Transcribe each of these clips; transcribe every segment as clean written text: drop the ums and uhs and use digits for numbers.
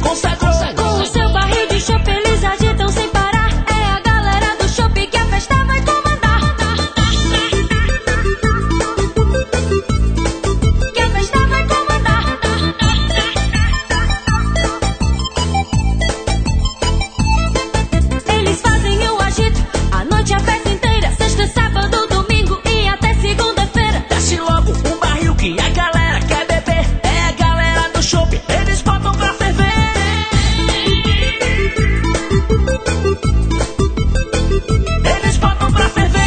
consagrou. Com o seu barril de chopp eles agitam sem parar. É a galera do chopp que a festa vai comandar. Que a festa vai comandar. Eles fazem o agito a noite, a festa inteira. Sexta, sábado, domingo e até segunda-feira. Desce logo um barril que a galera quer beber. É a galera do chopp, eles botam pra ferver. Eles botam pra ferver.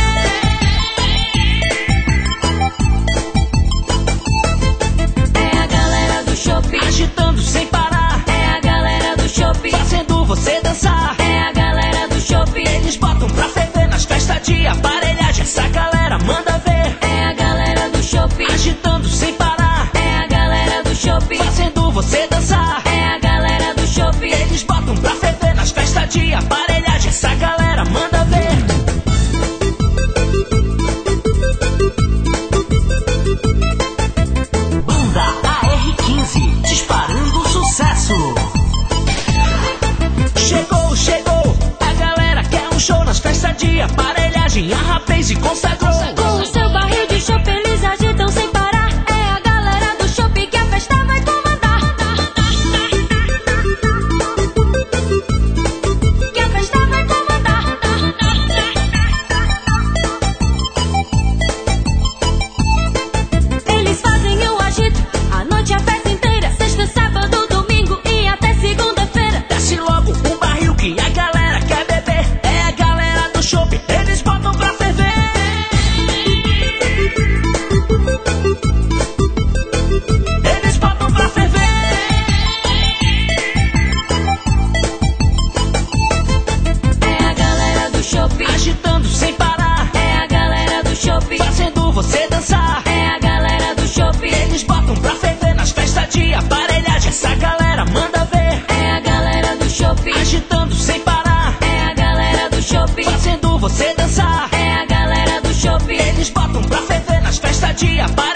É a galera do chopp Agitando sem parar, É a galera do chopp fazendo você dançar. É a galera do chopp Eles botam pra ferver nas festas de aparelhagem. Essa galera manda ver. É a galera do chopp Agitando sem parar, É a galera do chopp fazendo você dançar. É a galera do chopp Eles botam pra ferver nas festas de aparelhagem. Essa galera manda ver. Banda AR15, disparando sucesso. Chegou, chegou, a galera quer um show nas festas de aparelhagem. A Rapaz consagrou. Com o seu barril de chopp eles agitam sem parar. É a galera do chopp que a festa vai comandar. Que a festa vai comandar. Eles fazem o agito a noite, a festa inteira. Sexta, sábado, domingo e até segunda-feira. Desce logo um barril que a galera quer beber. É a galera do chopp, eles botam pra ferver. Eles botam pra ferver. É a galera do chopp Agitando sem parar, É a galera do chopp fazendo você dançar. É a galera do chopp Eles botam pra ferver nas festas de aparelhagem. Essa galera manda ver. É a galera do chopp Agitando sem parar, É a galera do chopp fazendo você dançar. É a galera do chopp Eles botam pra ferver nas festas de aparelhagem.